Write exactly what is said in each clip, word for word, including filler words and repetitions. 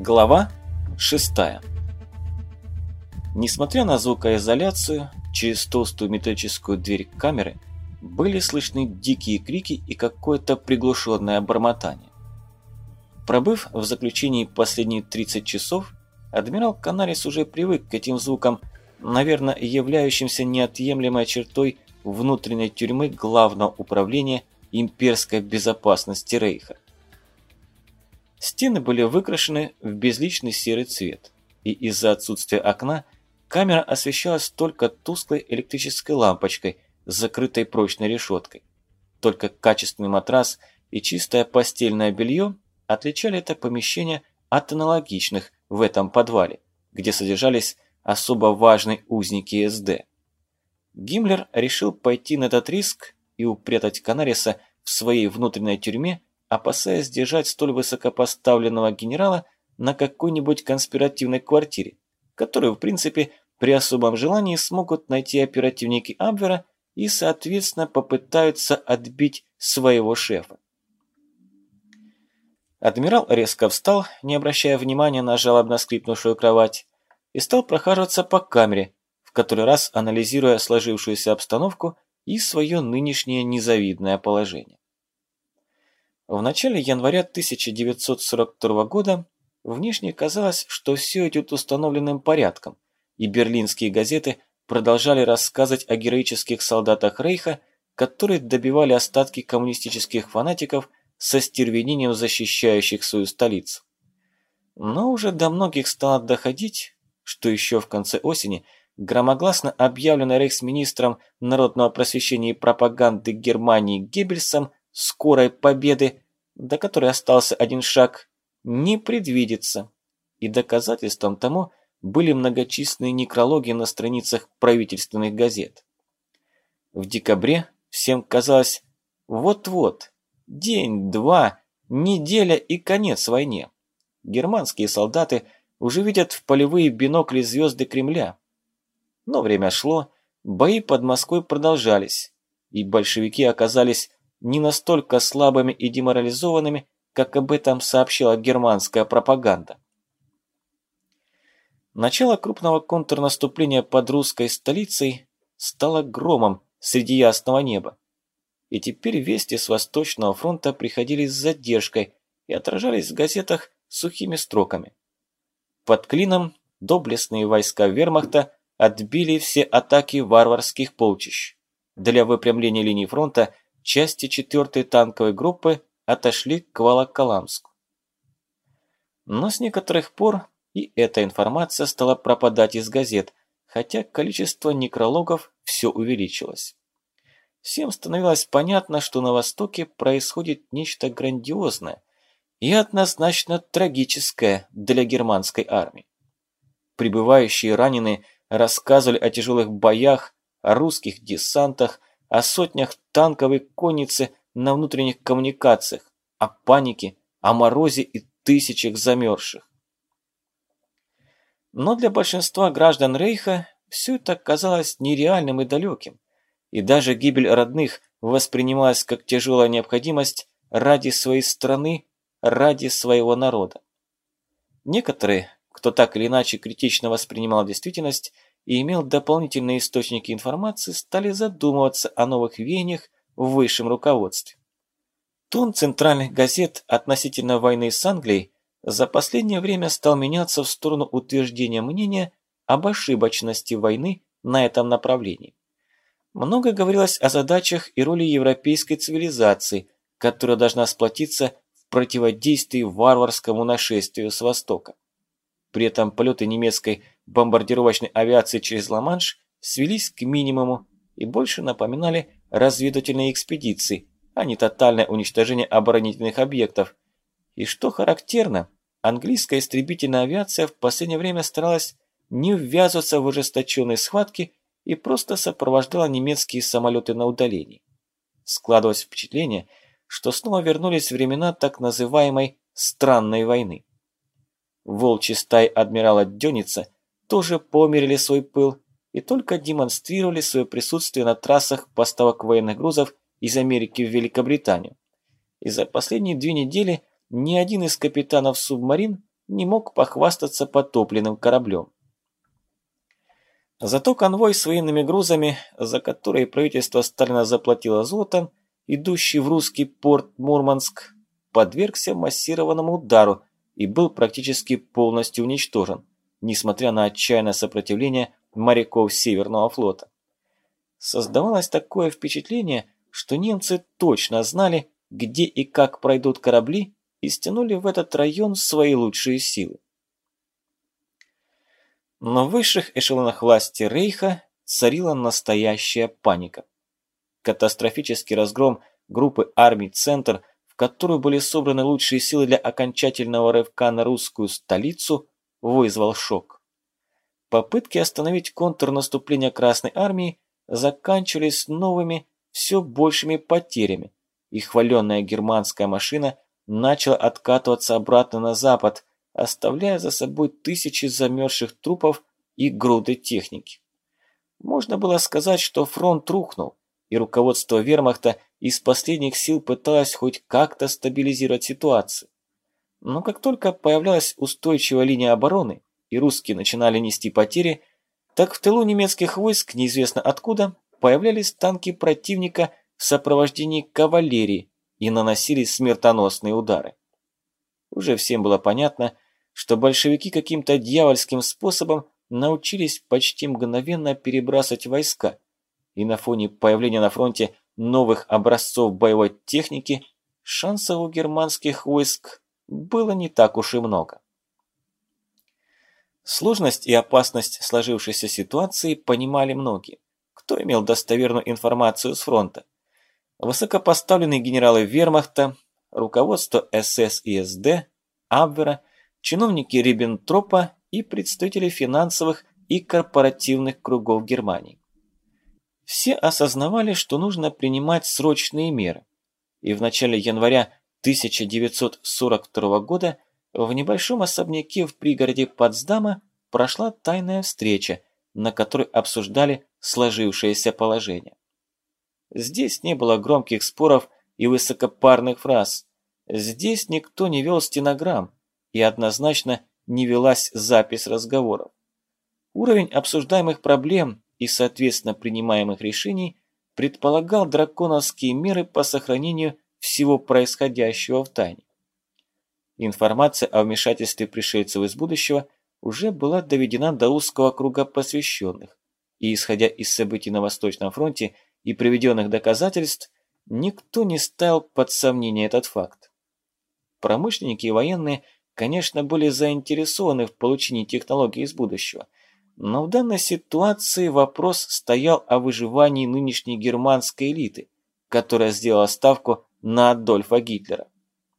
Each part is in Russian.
Глава шестая. Несмотря на звукоизоляцию, через толстую металлическую дверь камеры были слышны дикие крики и какое-то приглушенное бормотание. Пробыв в заключении последние тридцать часов, адмирал Канарис уже привык к этим звукам, наверное, являющимся неотъемлемой чертой внутренней тюрьмы Главного управления имперской безопасности Рейха. Стены были выкрашены в безличный серый цвет, и из-за отсутствия окна камера освещалась только тусклой электрической лампочкой, закрытой прочной решеткой. Только качественный матрас и чистое постельное белье отличали это помещение от аналогичных в этом подвале, где содержались особо важные узники эс дэ. Гиммлер решил пойти на этот риск и упрятать Канариса в своей внутренней тюрьме, опасаясь держать столь высокопоставленного генерала на какой-нибудь конспиративной квартире, которую, в принципе, при особом желании смогут найти оперативники Абвера и, соответственно, попытаются отбить своего шефа. Адмирал резко встал, не обращая внимания на жалобно скрипнувшую кровать, и стал прохаживаться по камере, в который раз анализируя сложившуюся обстановку и свое нынешнее незавидное положение. В начале января тысяча девятьсот сорок второго года внешне казалось, что все идет установленным порядком, и берлинские газеты продолжали рассказывать о героических солдатах Рейха, которые добивали остатки коммунистических фанатиков со стервенением защищающих свою столицу. Но уже до многих стало доходить, что еще в конце осени громогласно объявленный рейхсминистром народного просвещения и пропаганды Германии Геббельсом скорой победы, до которой остался один шаг, не предвидится, и доказательством тому были многочисленные некрологи на страницах правительственных газет. В декабре всем казалось, вот-вот, день-два, неделя и конец войне. Германские солдаты уже видят в полевые бинокли звезды Кремля. Но время шло, бои под Москвой продолжались, и большевики оказались не настолько слабыми и деморализованными, как об этом сообщила германская пропаганда. Начало крупного контрнаступления под русской столицей стало громом среди ясного неба. И теперь вести с Восточного фронта приходили с задержкой и отражались в газетах сухими строками. Под Клином доблестные войска вермахта отбили все атаки варварских полчищ. Для выпрямления линии фронта части четвёртой танковой группы отошли к Волоколамску. Но с некоторых пор и эта информация стала пропадать из газет, хотя количество некрологов все увеличилось. Всем становилось понятно, что на Востоке происходит нечто грандиозное и однозначно трагическое для германской армии. Прибывающие раненые рассказывали о тяжелых боях, о русских десантах, о сотнях танков и конницы на внутренних коммуникациях, о панике, о морозе и тысячах замерзших. Но для большинства граждан Рейха все это казалось нереальным и далеким, и даже гибель родных воспринималась как тяжелая необходимость ради своей страны, ради своего народа. Некоторые, кто так или иначе критично воспринимал действительность и имел дополнительные источники информации, стали задумываться о новых веяниях в высшем руководстве. Тон центральных газет относительно войны с Англией за последнее время стал меняться в сторону утверждения мнения об ошибочности войны на этом направлении. Много говорилось о задачах и роли европейской цивилизации, которая должна сплотиться в противодействии варварскому нашествию с Востока. При этом полеты немецкой бомбардировочной авиации через Ла-Манш свелись к минимуму и больше напоминали разведывательные экспедиции, а не тотальное уничтожение оборонительных объектов. И что характерно, английская истребительная авиация в последнее время старалась не ввязываться в ожесточенные схватки и просто сопровождала немецкие самолеты на удалении. Складывалось впечатление, что снова вернулись времена так называемой «странной войны». Волчьи стаи адмирала Дёница тоже поумерили свой пыл и только демонстрировали свое присутствие на трассах поставок военных грузов из Америки в Великобританию. И за последние две недели ни один из капитанов субмарин не мог похвастаться потопленным кораблем. Зато конвой с военными грузами, за которые правительство Сталина заплатило золотом, идущий в русский порт Мурманск, подвергся массированному удару и был практически полностью уничтожен, несмотря на отчаянное сопротивление моряков Северного флота. Создавалось такое впечатление, что немцы точно знали, где и как пройдут корабли, и стянули в этот район свои лучшие силы. Но в высших эшелонах власти Рейха царила настоящая паника. Катастрофический разгром группы армий «Центр», в которую были собраны лучшие силы для окончательного рывка на русскую столицу, вызвал шок. Попытки остановить контрнаступление Красной армии заканчивались новыми, все большими потерями, и хваленная германская машина начала откатываться обратно на запад, оставляя за собой тысячи замерзших трупов и груды техники. Можно было сказать, что фронт рухнул, и руководство вермахта из последних сил пыталось хоть как-то стабилизировать ситуацию. Но как только появлялась устойчивая линия обороны, и русские начинали нести потери, так в тылу немецких войск неизвестно откуда появлялись танки противника в сопровождении кавалерии и наносили смертоносные удары. Уже всем было понятно, что большевики каким-то дьявольским способом научились почти мгновенно перебрасывать войска, и на фоне появления на фронте новых образцов боевой техники шансов у германских войск было не так уж и много. Сложность и опасность сложившейся ситуации понимали многие, кто имел достоверную информацию с фронта. Высокопоставленные генералы вермахта, руководство эс эс и эс дэ, Абвера, чиновники Риббентропа и представители финансовых и корпоративных кругов Германии. Все осознавали, что нужно принимать срочные меры, и в начале января тысяча девятьсот сорок второго года в небольшом особняке в пригороде Потсдама прошла тайная встреча, на которой обсуждали сложившееся положение. Здесь не было громких споров и высокопарных фраз. Здесь никто не вел стенограмм, и однозначно не велась запись разговоров. Уровень обсуждаемых проблем и, соответственно, принимаемых решений предполагал драконовские меры по сохранению всего происходящего в тайне. Информация о вмешательстве пришельцев из будущего уже была доведена до узкого круга посвященных, и, исходя из событий на Восточном фронте и приведенных доказательств, никто не ставил под сомнение этот факт. Промышленники и военные, конечно, были заинтересованы в получении технологий из будущего, но в данной ситуации вопрос стоял о выживании нынешней германской элиты, которая сделала ставку на Адольфа Гитлера.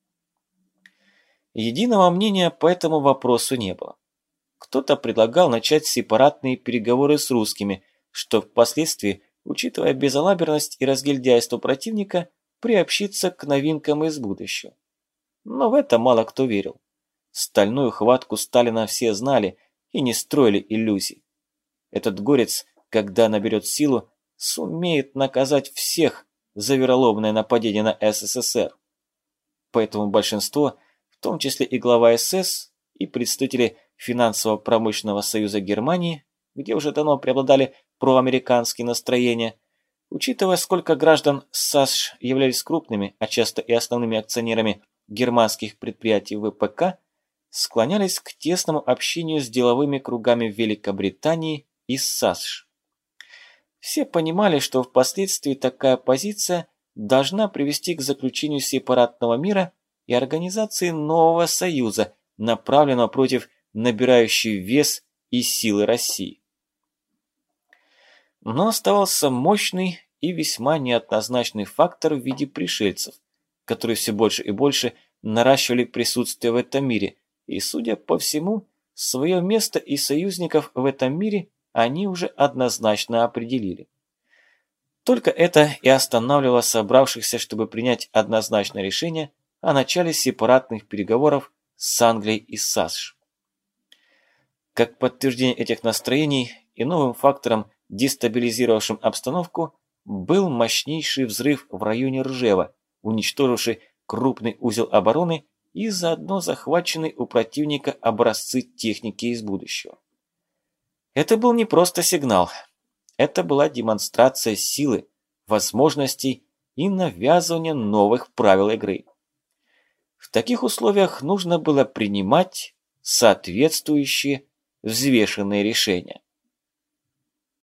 Единого мнения по этому вопросу не было. Кто-то предлагал начать сепаратные переговоры с русскими, что впоследствии, учитывая безалаберность и разгильдяйство противника, приобщиться к новинкам из будущего. Но в это мало кто верил. Стальную хватку Сталина все знали и не строили иллюзий. Этот горец, когда наберет силу, сумеет наказать всех за вероломное нападение на эс эс эс эр. Поэтому большинство, в том числе и глава эс эс, и представители Финансово-промышленного союза Германии, где уже давно преобладали проамериканские настроения, учитывая, сколько граждан САСШ являлись крупными, а часто и основными акционерами германских предприятий вэ пэ ка, склонялись к тесному общению с деловыми кругами в Великобритании и САСШ. Все понимали, что впоследствии такая позиция должна привести к заключению сепаратного мира и организации нового союза, направленного против набирающей вес и силы России. Но оставался мощный и весьма неоднозначный фактор в виде пришельцев, которые все больше и больше наращивали присутствие в этом мире, и, судя по всему, свое место и союзников в этом мире они уже однозначно определили. Только это и останавливало собравшихся, чтобы принять однозначное решение о начале сепаратных переговоров с Англией и САСШ. Как подтверждение этих настроений и новым фактором, дестабилизировавшим обстановку, был мощнейший взрыв в районе Ржева, уничтоживший крупный узел обороны и заодно захваченные у противника образцы техники из будущего. Это был не просто сигнал. Это была демонстрация силы, возможностей и навязывания новых правил игры. В таких условиях нужно было принимать соответствующие взвешенные решения.